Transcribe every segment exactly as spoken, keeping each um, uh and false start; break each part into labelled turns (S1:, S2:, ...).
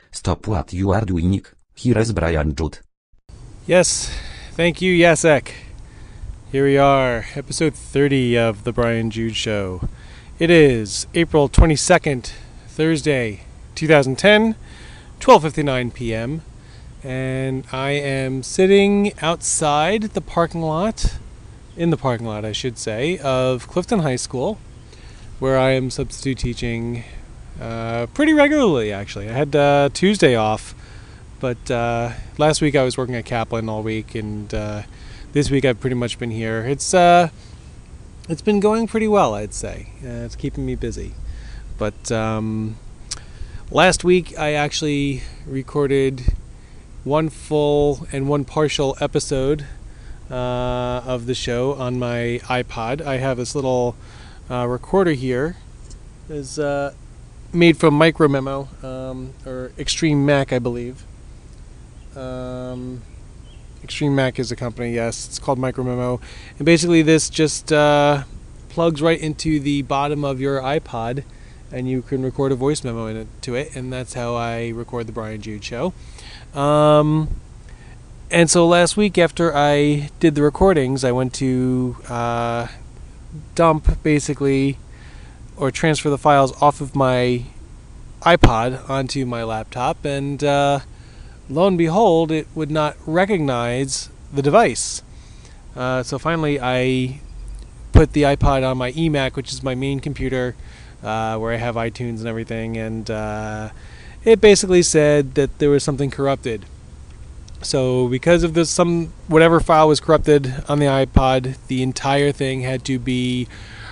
S1: Stop what you are doing. Here is Brian Jude.
S2: Yes, thank you, Jacek. Here we are, episode thirty of The Brian Jude Show. It is April twenty-second, Thursday, twenty ten, twelve fifty-nine p.m. And I am sitting outside the parking lot, in the parking lot I should say, of Clifton High School, where I am substitute teaching uh, pretty regularly actually. I had uh, Tuesday off, but uh, last week I was working at Kaplan all week, and uh, this week I've pretty much been here. It's uh, it's been going pretty well, I'd say. Uh, it's keeping me busy. But um, last week I actually recorded one full and one partial episode uh, of the show on my iPod. I have this little uh, recorder here. It's uh, made from Micromemo, um, or Extreme Mac, I believe. Um, Extreme Mac is a company, yes. It's called Micromemo. And basically this just uh, plugs right into the bottom of your iPod, and you can record a voice memo in it, to it, and that's how I record the Brian Jude Show. Um, and so last week after I did the recordings, I went to uh, dump, basically, or transfer the files off of my iPod onto my laptop, and uh, lo and behold, it would not recognize the device. Uh, so finally I put the iPod on my eMac, which is my main computer, uh, where I have iTunes and everything, and uh, it basically said that there was something corrupted. So because of this, some whatever file was corrupted on the iPod, the entire thing had to be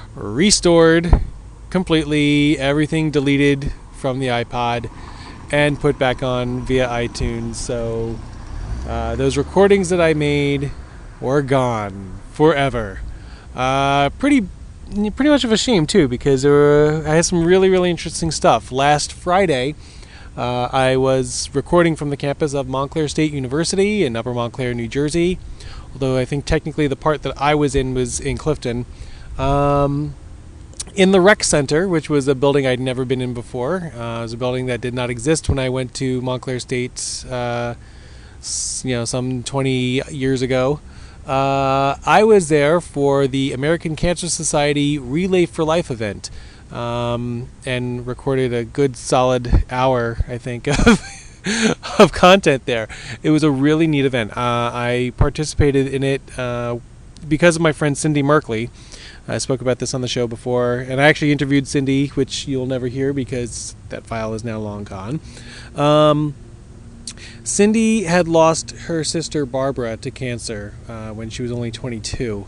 S2: restored completely, everything deleted from the iPod, and put back on via iTunes. So uh, those recordings that I made were gone forever. Uh, pretty, pretty much of a shame too, because there were, I had some really, really interesting stuff. Last Friday, uh, I was recording from the campus of Montclair State University in Upper Montclair, New Jersey. Although I think technically the part that I was in was in Clifton. Um, in the rec center, which was a building I'd never been in before. Uh, it was a building that did not exist when I went to Montclair State, uh, you know, some twenty years ago. Uh, I was there for the American Cancer Society Relay for Life event, um, and recorded a good solid hour, I think, of of content there. It was a really neat event. Uh, I participated in it uh, because of my friend Cindy Merkley. I spoke about this on the show before, and I actually interviewed Cindy, which you'll never hear because that file is now long gone. Um, Cindy had lost her sister Barbara to cancer uh, when she was only twenty-two.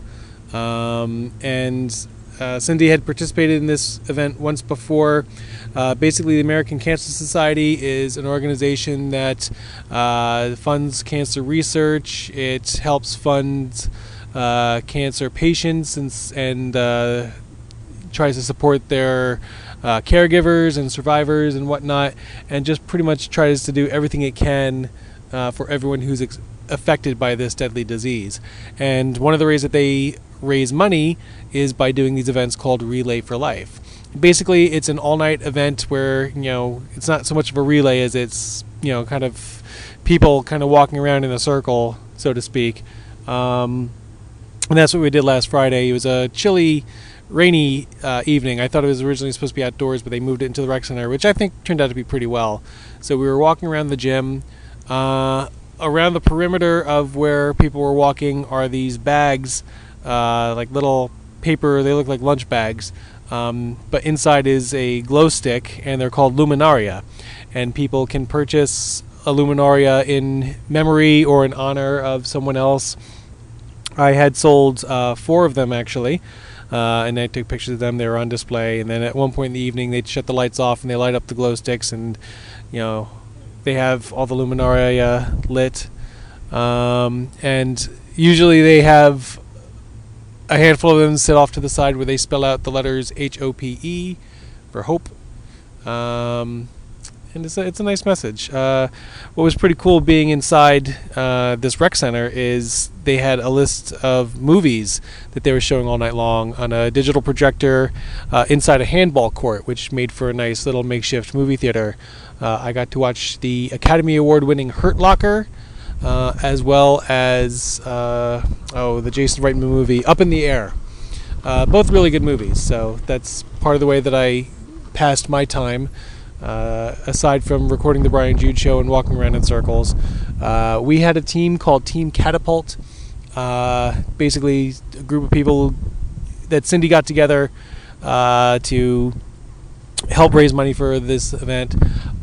S2: Um, and uh, Cindy had participated in this event once before. Uh, basically, the American Cancer Society is an organization that uh, funds cancer research. It helps fund Uh, cancer patients and and uh, tries to support their uh, caregivers and survivors and whatnot, and just pretty much tries to do everything it can uh, for everyone who's ex- affected by this deadly disease. And one of the ways that they raise money is by doing these events called Relay for Life. Basically, it's an all-night event where, you know, it's not so much of a relay as it's, you know, kind of people kind of walking around in a circle, so to speak. Um, And that's what we did last Friday. It was a chilly, rainy uh, evening. I thought it was originally supposed to be outdoors, but they moved it into the rec center, which I think turned out to be pretty well. So we were walking around the gym. Uh, around the perimeter of where people were walking are these bags, uh, like little paper, they look like lunch bags. Um, but inside is a glow stick, and they're called Luminaria. And people can purchase a Luminaria in memory or in honor of someone else. I had sold uh, four of them, actually, uh, and I took pictures of them. They were on display, and then at one point in the evening, they'd shut the lights off, and they light up the glow sticks, and, you know, they have all the Luminaria lit. Um, and usually they have a handful of them sit off to the side where they spell out the letters H O P E for hope. Um, and it's a, it's a nice message. Uh, what was pretty cool being inside uh, this rec center is they had a list of movies that they were showing all night long on a digital projector uh, inside a handball court, which made for a nice little makeshift movie theater. Uh, I got to watch the Academy Award-winning Hurt Locker, uh, as well as uh, oh the Jason Reitman movie Up in the Air. Uh, both really good movies, so that's part of the way that I passed my time. Uh, aside from recording the Brian Jude Show and walking around in circles, uh, we had a team called Team Catapult. Uh, basically, a group of people that Cindy got together uh, to help raise money for this event.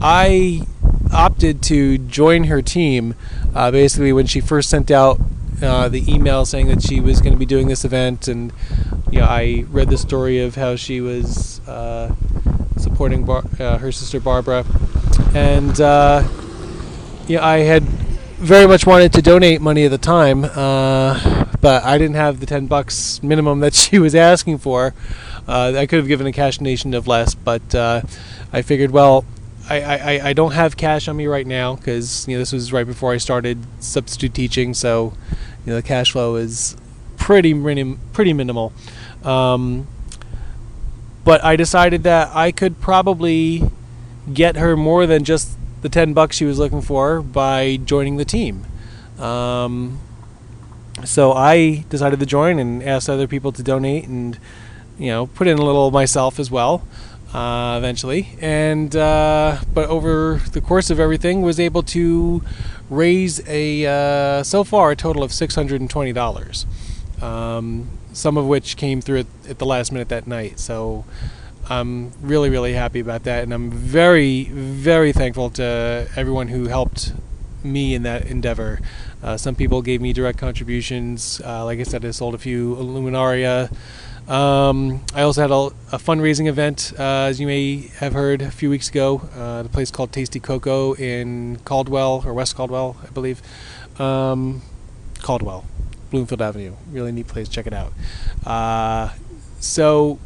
S2: I opted to join her team. Uh, basically, when she first sent out uh, the email saying that she was going to be doing this event, and you know, I read the story of how she was Uh, supporting Bar- uh, her sister Barbara, and uh, yeah, I had very much wanted to donate money at the time, uh, but I didn't have the ten bucks minimum that she was asking for. Uh, I could have given a cash donation of less, but uh, I figured, well, I, I, I don't have cash on me right now because you know this was right before I started substitute teaching, so you know the cash flow is pretty minim- pretty minimal. Um, But I decided that I could probably get her more than just the ten bucks she was looking for by joining the team. Um, so I decided to join and asked other people to donate, and you know, put in a little myself as well. Uh, eventually, and uh, but over the course of everything, was able to raise a uh, so far a total of six hundred and twenty dollars. Um, some of which came through at, at the last minute that night. So I'm really, really happy about that, and I'm very, very thankful to everyone who helped me in that endeavor. Uh, some people gave me direct contributions. Uh, like I said, I sold a few Luminaria. Um, I also had a, a fundraising event, uh, as you may have heard a few weeks ago, uh, at a place called Tasty Cocoa in Caldwell, or West Caldwell, I believe. Um, Caldwell. Bloomfield Avenue. Really neat place. Check it out. Uh, so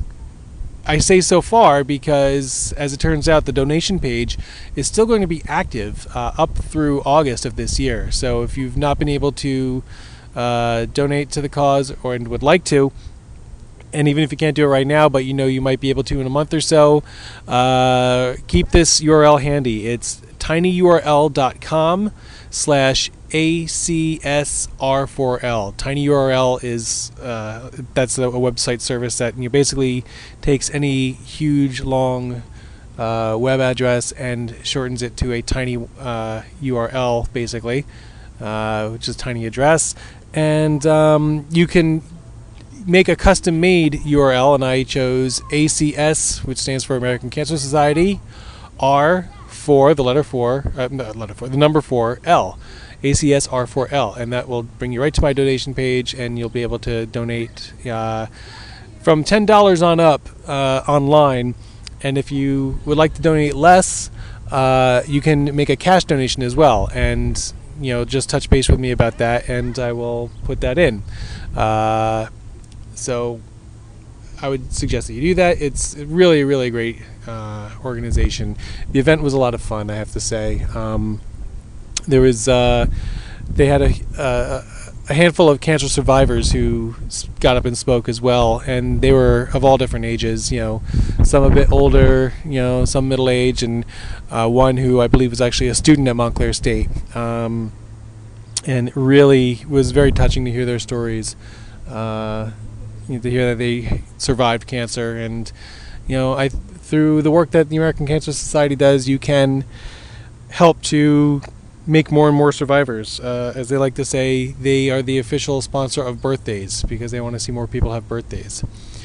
S2: I say so far because, as it turns out, the donation page is still going to be active uh, up through August of this year. So if you've not been able to uh, donate to the cause or and would like to, and even if you can't do it right now, but you know you might be able to in a month or so, uh, keep this U R L handy. It's tinyurl.com slash A C S R four L. TinyURL is uh, that's a, a website service that you know, basically takes any huge long uh, web address and shortens it to a tiny uh, U R L, basically, uh, which is tiny address, and um, you can make a custom-made U R L, and I chose A C S, which stands for American Cancer Society, R for the letter four, uh, no, letter four, the number four, L. A C S R four L, and that will bring you right to my donation page, and you'll be able to donate uh, from ten dollars on up uh, online. And if you would like to donate less, uh, you can make a cash donation as well, and you know just touch base with me about that, and I will put that in. Uh, so I would suggest that you do that. It's really, really great uh, organization. The event was a lot of fun, I have to say. Um, There was, uh, they had a, uh, a handful of cancer survivors who got up and spoke as well, and they were of all different ages, you know, some a bit older, you know, some middle age, and uh, one who I believe was actually a student at Montclair State. Um, and it really was very touching to hear their stories, uh, you know, to hear that they survived cancer. And, you know, I through the work that the American Cancer Society does, you can help to make more and more survivors. Uh, as they like to say, they are the official sponsor of birthdays because they want to see more people have birthdays.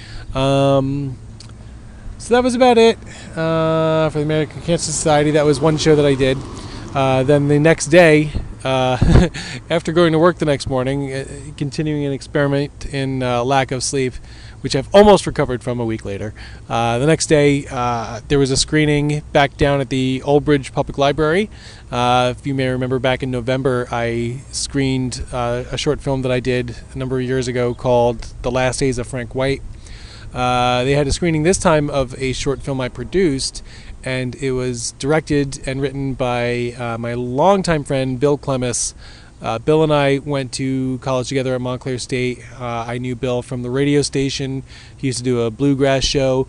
S2: Um, so that was about it uh, for the American Cancer Society. That was one show that I did. Uh, then the next day, uh, after going to work the next morning, uh, continuing an experiment in uh, lack of sleep, which I've almost recovered from a week later. Uh, the next day, uh, there was a screening back down at the Old Bridge Public Library. Uh, if you may remember, back in November, I screened uh, a short film that I did a number of years ago called The Last Days of Frank White. Uh, they had a screening this time of a short film I produced, and it was directed and written by uh, my longtime friend Bill Clemis. Uh, Bill and I went to college together at Montclair State. Uh, I knew Bill from the radio station. He used to do a bluegrass show.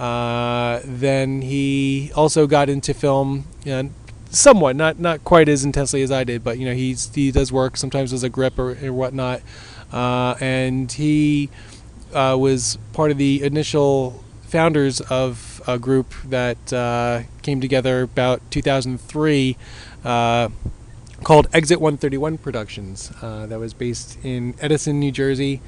S2: Uh, then he also got into film, you know, somewhat, not not quite as intensely as I did, but you know he's he does work sometimes as a grip or, or whatnot. Uh, and he uh, was part of the initial founders of a group that uh, came together about two thousand three uh, called Exit one thirty-one Productions. Uh, that was based in Edison, New Jersey.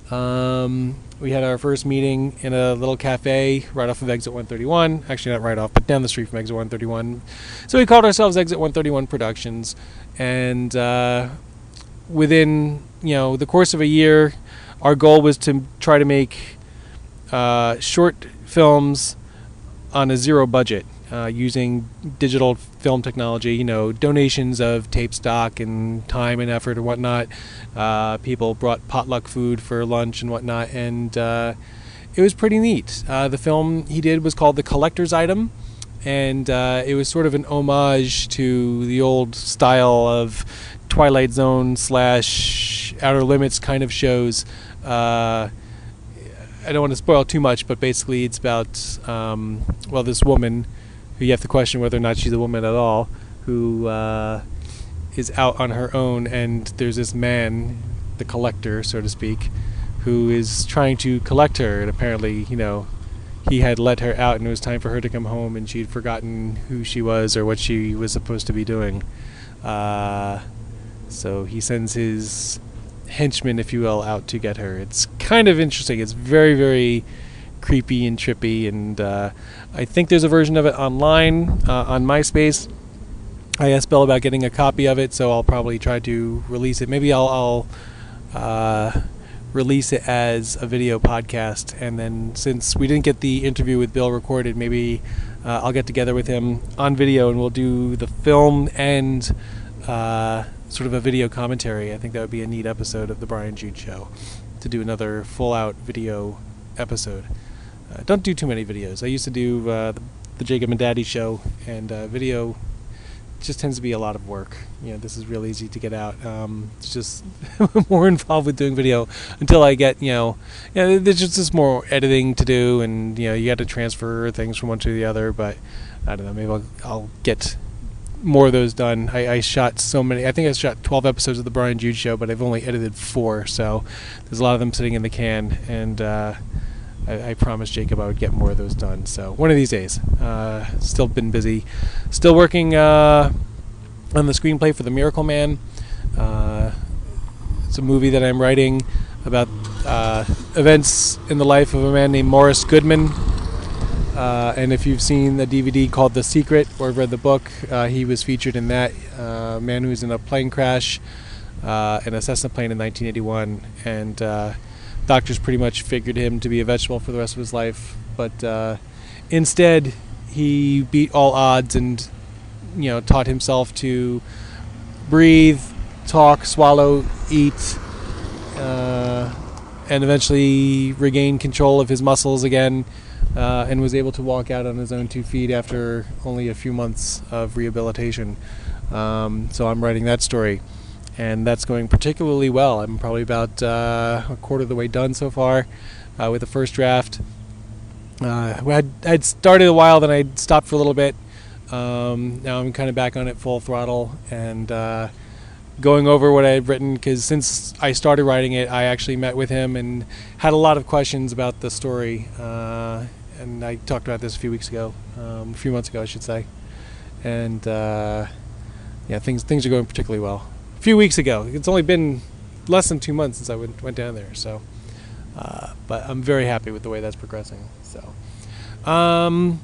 S2: Um, we had our first meeting in a little cafe right off of Exit one thirty-one. Actually, not right off, but down the street from Exit one thirty-one. So we called ourselves Exit one thirty-one Productions. And uh, within, you know, the course of a year, our goal was to try to make uh, short films on a zero budget uh, using digital film technology, you know, donations of tape stock and time and effort and whatnot. Uh, people brought potluck food for lunch and whatnot, and uh, it was pretty neat. Uh, the film he did was called The Collector's Item, and uh, it was sort of an homage to the old style of Twilight Zone slash Outer Limits kind of shows. Uh, I don't want to spoil too much, but basically it's about, um, well, this woman who you have to question whether or not she's a woman at all, who uh, is out on her own, and there's this man, the collector, so to speak, who is trying to collect her, and apparently, you know, he had let her out and it was time for her to come home, and she'd forgotten who she was or what she was supposed to be doing. Uh, so he sends his henchman, if you will, out to get her. It's kind of interesting. It's very, very creepy and trippy, and uh, I think there's a version of it online uh, on MySpace. I asked Bill about getting a copy of it, so I'll probably try to release it. Maybe I'll, I'll uh, release it as a video podcast, and then since we didn't get the interview with Bill recorded, maybe uh, I'll get together with him on video and we'll do the film and uh, sort of a video commentary. I think that would be a neat episode of The Brian Jude Show, to do another full-out video episode. Uh, don't do too many videos. I used to do uh, the, the Jacob and Daddy Show, and uh, video just tends to be a lot of work. You know, this is real easy to get out. Um, it's just more involved with doing video until I get, you know, you know, there's just, just more editing to do, and you know, you got to transfer things from one to the other. But I don't know, maybe I'll, I'll get more of those done. I, I shot so many. I think I shot twelve episodes of the Brian Jude Show, but I've only edited four, so there's a lot of them sitting in the can, and uh, I, I promised Jacob I would get more of those done. So one of these days. Uh, still been busy. Still working uh, on the screenplay for The Miracle Man. Uh, it's a movie that I'm writing about uh, events in the life of a man named Morris Goodman. Uh, and if you've seen the D V D called The Secret or read the book, uh, he was featured in that. Uh, man who was in a plane crash, uh, an Cessna plane in nineteen eighty-one, and uh, doctors pretty much figured him to be a vegetable for the rest of his life. But uh, instead, he beat all odds and, you know, taught himself to breathe, talk, swallow, eat, uh, and eventually regain control of his muscles again. Uh, and was able to walk out on his own two feet after only a few months of rehabilitation. Um, so I'm writing that story, and that's going particularly well. I'm probably about uh, a quarter of the way done so far uh, with the first draft. Uh, I'd, I'd started a while, then I'd stopped for a little bit. Um, now I'm kind of back on it full throttle and uh, going over what I had written, because since I started writing it, I actually met with him and had a lot of questions about the story. Uh, and I talked about this a few weeks ago, um, a few months ago, I should say. And uh, yeah, things things are going particularly well. A few weeks ago, it's only been less than two months since I went went down there. So, uh, but I'm very happy with the way that's progressing. So, um,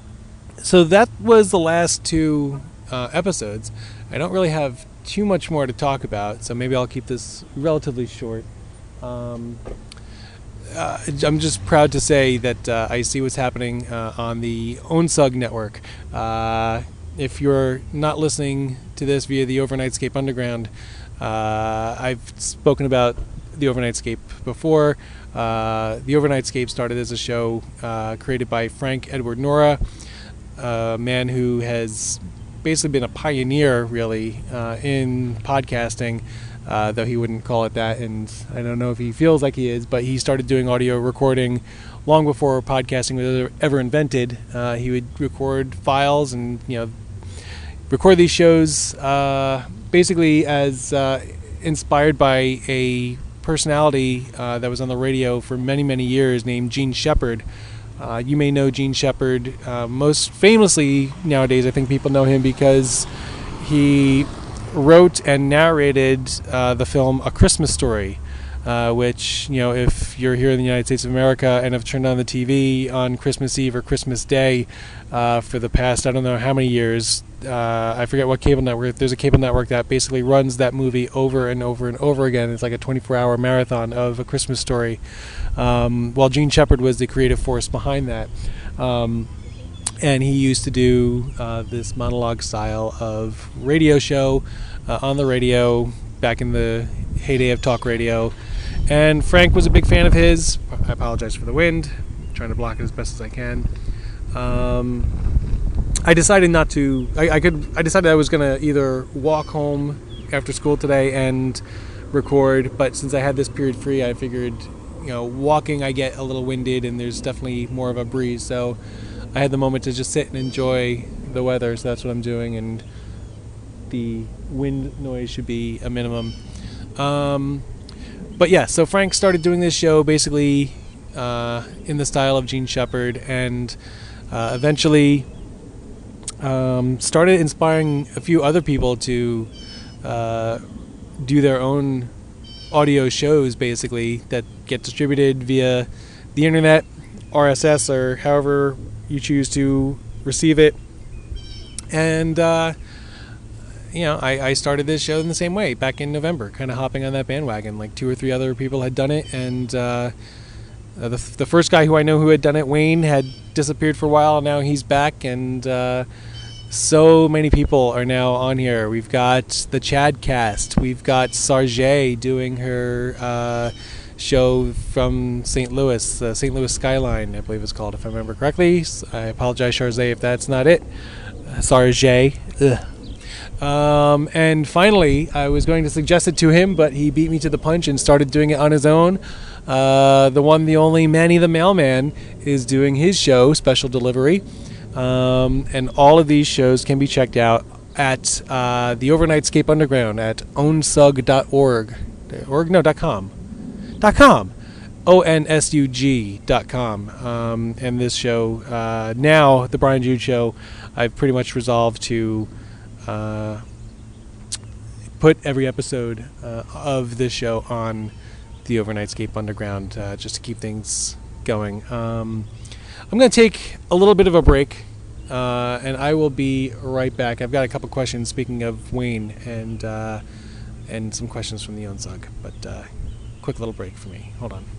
S2: so that was the last two uh, episodes. I don't really have too much more to talk about, so maybe I'll keep this relatively short. Um, uh, I'm just proud to say that uh, I see what's happening uh, on the OwnSug network. Uh, if you're not listening to this via the Overnightscape Underground, uh, I've spoken about the Overnightscape before. Uh, the Overnightscape started as a show uh, created by Frank Edward Nora. a man who has basically been a pioneer, really, uh, in podcasting, uh, though he wouldn't call it that, and I don't know if he feels like he is, but he started doing audio recording long before podcasting was ever invented. Uh, he would record files and, you know, record these shows uh, basically as uh, inspired by a personality uh, that was on the radio for many, many years named Gene Shepard. Uh, you may know Gene Shepard uh, most famously nowadays. I think people know him because he wrote and narrated uh, the film A Christmas Story, uh, which, you know, if you're here in the United States of America and have turned on the T V on Christmas Eve or Christmas Day uh, for the past, I don't know how many years, uh, I forget what cable network, there's a cable network that basically runs that movie over and over and over again. It's like a twenty-four hour marathon of A Christmas Story. Um, well, Gene Shepard was the creative force behind that. Um, and he used to do uh, this monologue style of radio show uh, on the radio back in the heyday of talk radio. And Frank was a big fan of his. I apologize for the wind. I'm trying to block it as best as I can. Um, I decided not to. I, I could. I decided I was going to either walk home after school today and record. But since I had this period free, I figured, you know, walking I get a little winded and there's definitely more of a breeze. So I had the moment to just sit and enjoy the weather. So that's what I'm doing, and the wind noise should be a minimum. Um, but yeah, so Frank started doing this show basically uh, in the style of Gene Shepard, and uh, eventually um, started inspiring a few other people to uh, do their own audio shows, basically, that get distributed via the internet, R S S, or however you choose to receive it. And uh, you know, I, I started this show in the same way back in November, kind of hopping on that bandwagon. Like two or three other people had done it, and uh, the the first guy who I know who had done it, Wayne, had disappeared for a while, and now he's back, and uh, so many people are now on here. We've got the Chad Cast, we've got Sarjay doing her uh, show from Saint Louis, uh, Saint Louis Skyline, I believe it's called, if I remember correctly. I apologize, Sarjay, if that's not it. Uh, Sarjay. Ugh. Um, and finally, I was going to suggest it to him, but he beat me to the punch and started doing it on his own. Uh, the one, the only Manny the Mailman is doing his show, Special Delivery. Um, and all of these shows can be checked out at uh, the Overnightscape Underground at onsug dot org. Org? No, dot .com. Dot .com. O N S U G dot com. Um, and this show, uh, now, The Brian Jude Show, I've pretty much resolved to Uh, put every episode uh, of this show on the Overnightscape Underground uh, just to keep things going. Um, I'm going to take a little bit of a break, uh, and I will be right back. I've got a couple questions, speaking of Wayne, and uh, and some questions from the Onsug, but uh, quick little break for me. Hold on.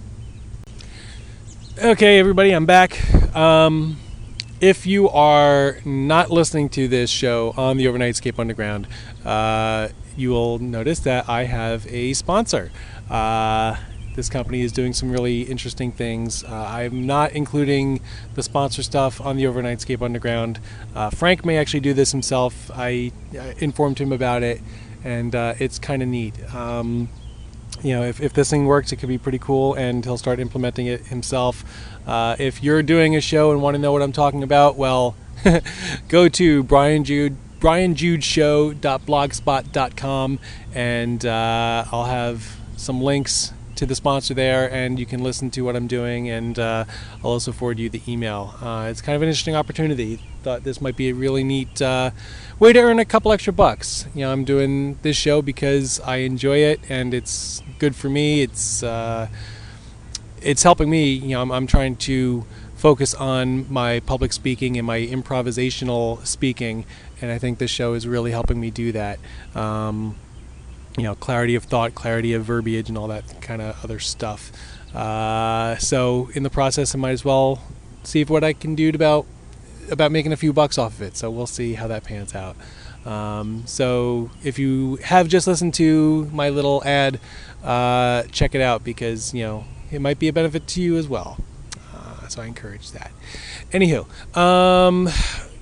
S2: Okay, everybody, I'm back. Um... If you are not listening to this show on the Overnightscape Underground, uh, you will notice that I have a sponsor. Uh, this company is doing some really interesting things. Uh, I'm not including the sponsor stuff on the Overnightscape Underground. Uh, Frank may actually do this himself. I, I informed him about it, and uh, it's kind of neat. Um, you know, if, if this thing works, it could be pretty cool, and he'll start implementing it himself. Uh, if you're doing a show and want to know what I'm talking about, well, go to Brian Jude, brian jude show dot blogspot dot com, and uh, I'll have some links to the sponsor there, and you can listen to what I'm doing, and uh, I'll also forward you the email. Uh, it's kind of an interesting opportunity. Thought this might be a really neat uh, way to earn a couple extra bucks. You know, I'm doing this show because I enjoy it, and it's good for me. It's uh, it's helping me. You know, I'm, I'm trying to focus on my public speaking and my improvisational speaking, and I think this show is really helping me do that. Um, you know, clarity of thought, clarity of verbiage, and all that kind of other stuff. Uh, so in the process, I might as well see if what I can do about about making a few bucks off of it. So we'll see how that pans out. Um, so if you have just listened to my little ad, uh, check it out, because, you know, it might be a benefit to you as well. Uh, so I encourage that. Anywho, um,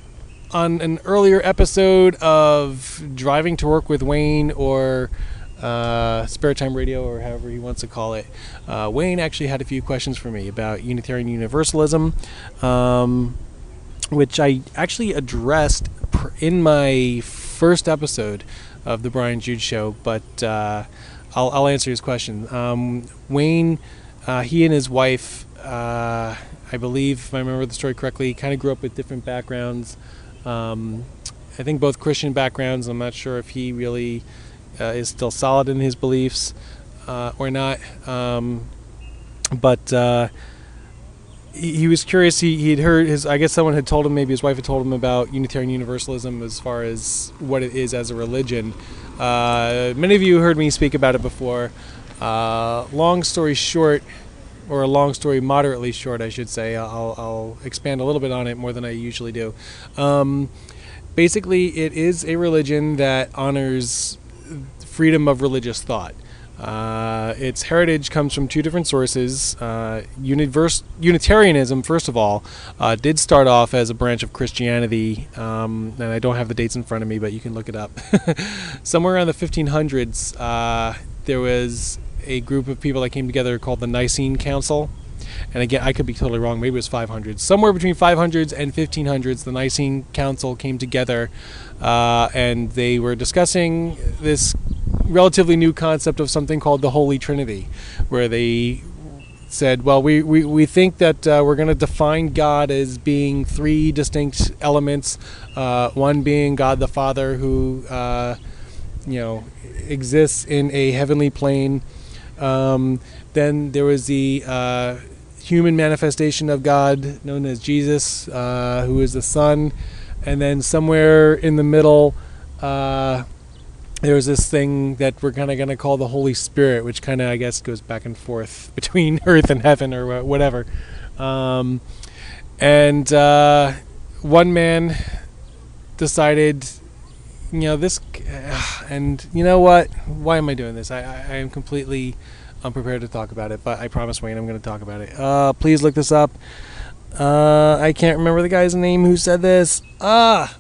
S2: on an earlier episode of Driving to Work with Wayne, or uh, Spare Time Radio, or however he wants to call it, uh, Wayne actually had a few questions for me about Unitarian Universalism, um, which I actually addressed pr- in my first episode of the Brian Jude Show, but uh, I'll, I'll answer his question. Um, Wayne, uh, he and his wife, uh, I believe, if I remember the story correctly, kind of grew up with different backgrounds. Um, I think both Christian backgrounds. I'm not sure if he really uh, is still solid in his beliefs uh, or not. Um, but uh, he, he was curious. He he'd heard his. I guess someone had told him. Maybe his wife had told him about Unitarian Universalism as far as what it is as a religion. Uh, many of you heard me speak about it before. Uh, long story short, or a long story moderately short, I should say. I'll, I'll expand a little bit on it more than I usually do. Um, basically, it is a religion that honors freedom of religious thought. Uh, its heritage comes from two different sources. Uh, universe, Unitarianism, first of all, uh, did start off as a branch of Christianity, um, and I don't have the dates in front of me, but you can look it up. Somewhere around the fifteen hundreds, uh, there was a group of people that came together called the Nicene Council. And again, I could be totally wrong. Maybe it was five hundreds. Somewhere between five hundreds and fifteen hundreds, the Nicene Council came together, uh, and they were discussing this relatively new concept of something called the Holy Trinity, where they said, well, we, we, we think that uh, we're going to define God as being three distinct elements, uh, one being God the Father, who uh, you know exists in a heavenly plane. Um, then there was the uh, human manifestation of God known as Jesus, uh, who is the Son. And then somewhere in the middle, uh, there was this thing that we're kind of going to call the Holy Spirit, which kind of, I guess, goes back and forth between earth and heaven, or whatever. Um, and uh, one man decided, you know, this, and you know what? Why am I doing this? I, I, I am completely unprepared to talk about it, but I promise, Wayne, I'm going to talk about it. Uh, please look this up. Uh, I can't remember the guy's name who said this. Ah!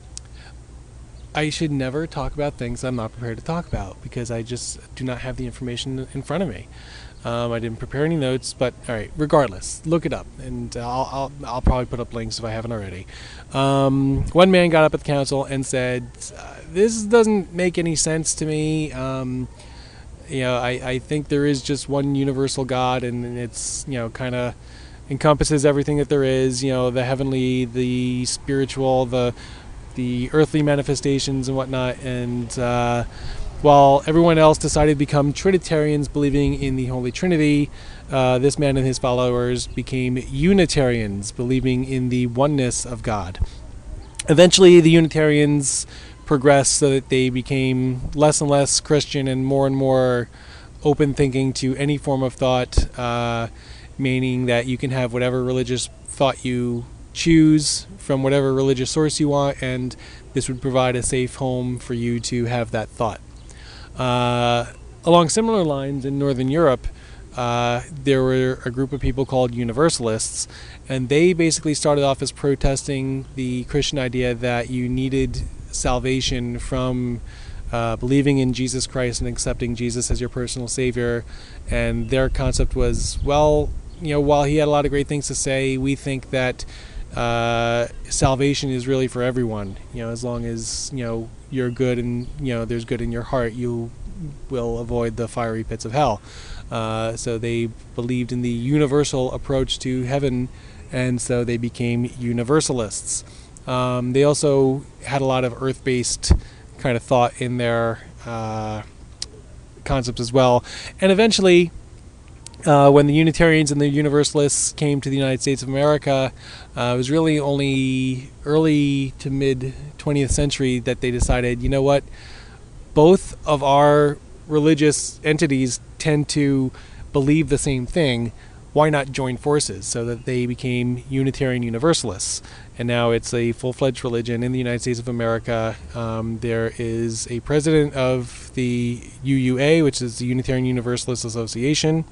S2: I should never talk about things I'm not prepared to talk about, because I just do not have the information in front of me. Um, I didn't prepare any notes, but all right. Regardless, look it up, and I'll I'll, I'll probably put up links if I haven't already. Um, one man got up at the council and said, uh, "This doesn't make any sense to me. Um, you know, I, I think there is just one universal God, and it's, you know, kind of encompasses everything that there is. You know, the heavenly, the spiritual, the the earthly manifestations and whatnot." And uh, while everyone else decided to become Trinitarians, believing in the Holy Trinity, uh, this man and his followers became Unitarians, believing in the oneness of God. Eventually, the Unitarians progressed so that they became less and less Christian and more and more open thinking to any form of thought, uh, meaning that you can have whatever religious thought you choose from whatever religious source you want, and this would provide a safe home for you to have that thought. Uh, along similar lines, in Northern Europe, uh, there were a group of people called Universalists, and they basically started off as protesting the Christian idea that you needed salvation from uh, believing in Jesus Christ and accepting Jesus as your personal Savior. And their concept was, well, you know, while he had a lot of great things to say, we think that uh, salvation is really for everyone. You know, as long as, you know, you're good and, you know, there's good in your heart, you will avoid the fiery pits of hell. Uh, so they believed in the universal approach to heaven, and so they became Universalists. Um, they also had a lot of earth-based kind of thought in their uh, concepts as well. And eventually, Uh, when the Unitarians and the Universalists came to the United States of America, uh, it was really only early to mid twentieth century that they decided, you know what, both of our religious entities tend to believe the same thing. Why not join forces? So that they became Unitarian Universalists. And now it's a full-fledged religion in the United States of America. Um, there is a president of the U U A, which is the Unitarian Universalist Association.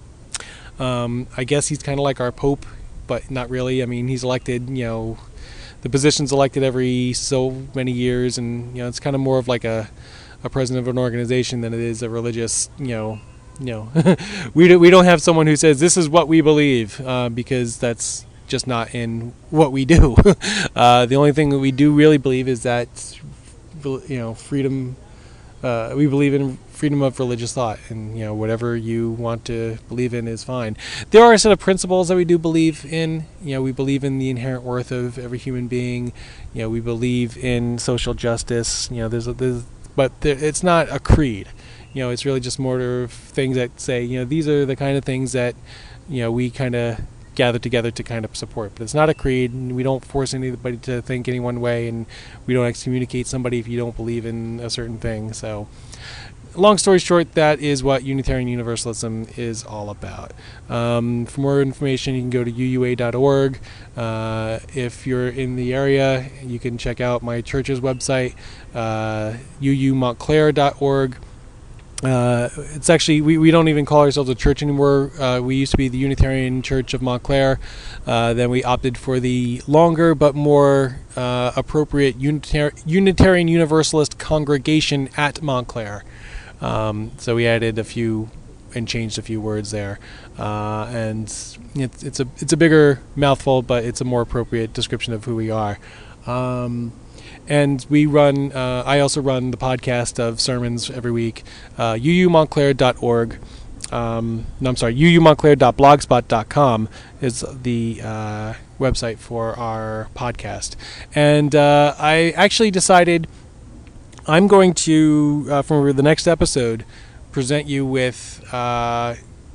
S2: Um, I guess he's kind of like our Pope, but not really. I mean, he's elected, you know, the position's elected every so many years, and you know it's kind of more of like a, a president of an organization than it is a religious, you know, you know, we do, we don't have someone who says this is what we believe, uh, because that's just not in what we do. uh, the only thing that we do really believe is that, you know, freedom. Uh, we believe in freedom of religious thought, and you know whatever you want to believe in is fine. There are a set of principles that we do believe in. You know, we believe in the inherent worth of every human being. You know, we believe in social justice. You know, there's, a, there's but there, it's not a creed. You know, it's really just more of things that say, you know, these are the kind of things that, you know, we kind of gather together to kind of support. But it's not a creed, and we don't force anybody to think any one way, and we don't excommunicate somebody if you don't believe in a certain thing. So long story short, that is what Unitarian Universalism is all about. Um, for more information, you can go to U U A dot org. Uh, if you're in the area, you can check out my church's website, uh, U U Montclair dot org. Uh, it's actually, we, we don't even call ourselves a church anymore. Uh, we used to be the Unitarian Church of Montclair. Uh, then we opted for the longer but more uh, appropriate Unitar- Unitarian Universalist Congregation at Montclair. Um, so we added a few and changed a few words there. Uh, and it's, it's a it's a bigger mouthful, but it's a more appropriate description of who we are. Um, And we run, uh, I also run the podcast of sermons every week, uh, U U Montclair dot org. Um, no, I'm sorry, U U Montclair dot blogspot dot com is the uh, website for our podcast. And uh, I actually decided I'm going to, uh, for the next episode, present you with uh,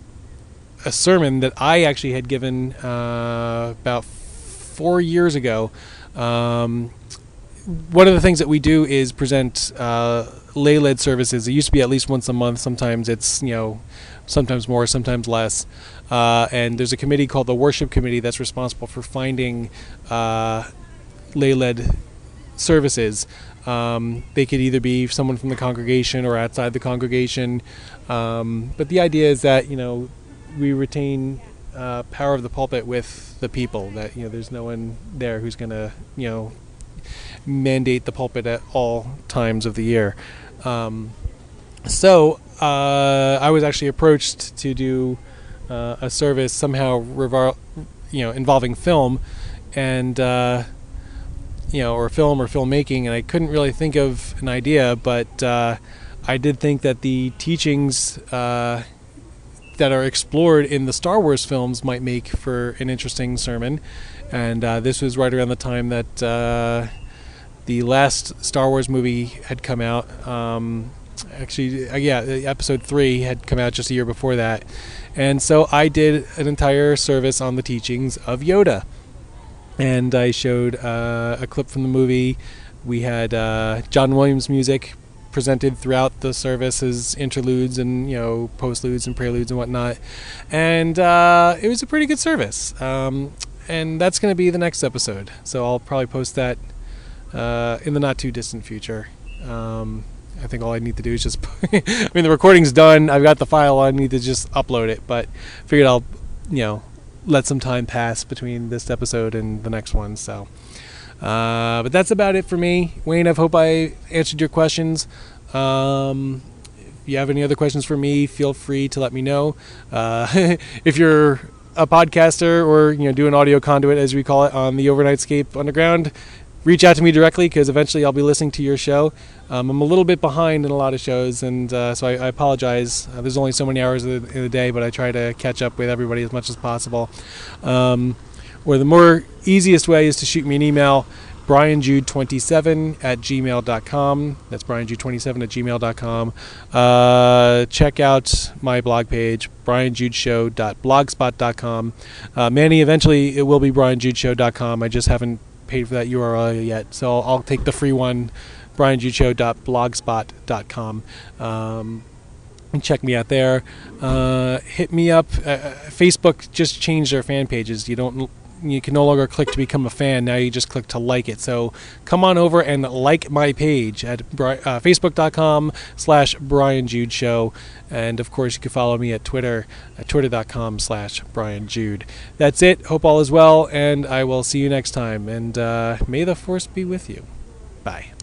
S2: a sermon that I actually had given uh, about four years ago. Um, One of the things that we do is present uh, lay-led services. It used to be at least once a month. Sometimes it's, you know, sometimes more, sometimes less. Uh, and there's a committee called the Worship Committee that's responsible for finding uh, lay-led services. Um, they could either be someone from the congregation or outside the congregation. Um, but the idea is that, you know, we retain uh, power of the pulpit with the people. That, you know, there's no one there who's going to, you know, mandate the pulpit at all times of the year. Um, so uh, I was actually approached to do uh, a service somehow revol- you know, involving film and uh, you know, or film or filmmaking, and I couldn't really think of an idea, but uh, I did think that the teachings uh, that are explored in the Star Wars films might make for an interesting sermon. And uh, this was right around the time that uh, the last Star Wars movie had come out. Um, actually, uh, yeah, episode three had come out just a year before that. And so I did an entire service on the teachings of Yoda. And I showed uh, a clip from the movie. We had uh, John Williams music presented throughout the service as interludes and, you know, postludes and preludes and whatnot. And uh, it was a pretty good service. Um, and that's going to be the next episode. So I'll probably post that Uh, in the not too distant future. Um, I think all I need to do is just, I mean, the recording's done. I've got the file. I need to just upload it, but figured I'll, you know, let some time pass between this episode and the next one. So, uh, but that's about it for me. Wayne, I hope I answered your questions. Um, if you have any other questions for me, feel free to let me know. Uh, if you're a podcaster or, you know, do an audio conduit, as we call it, on the Overnightscape Underground, reach out to me directly, because eventually I'll be listening to your show. Um, I'm a little bit behind in a lot of shows, and uh, so I, I apologize. Uh, there's only so many hours in the, in the day, but I try to catch up with everybody as much as possible. Um, or the more easiest way is to shoot me an email, brian jude twenty-seven at gmail dot com. That's brian jude twenty-seven at gmail dot com. Uh, check out my blog page, brian jude show dot blogspot dot com. Uh, Manny, eventually it will be brian jude show dot com. I just haven't paid for that U R L yet, so I'll, I'll take the free one, brian jude show dot blogspot dot com. Um, and check me out there. Uh, hit me up. Uh, Facebook just changed their fan pages. You don't you can no longer click to become a fan. Now you just click to like it. So come on over and like my page at uh, facebook.com slash Brian Jude Show. And of course, you can follow me at Twitter at twitter.com slash Brian Jude. That's it. Hope all is well, and I will see you next time. And uh, may the force be with you. Bye.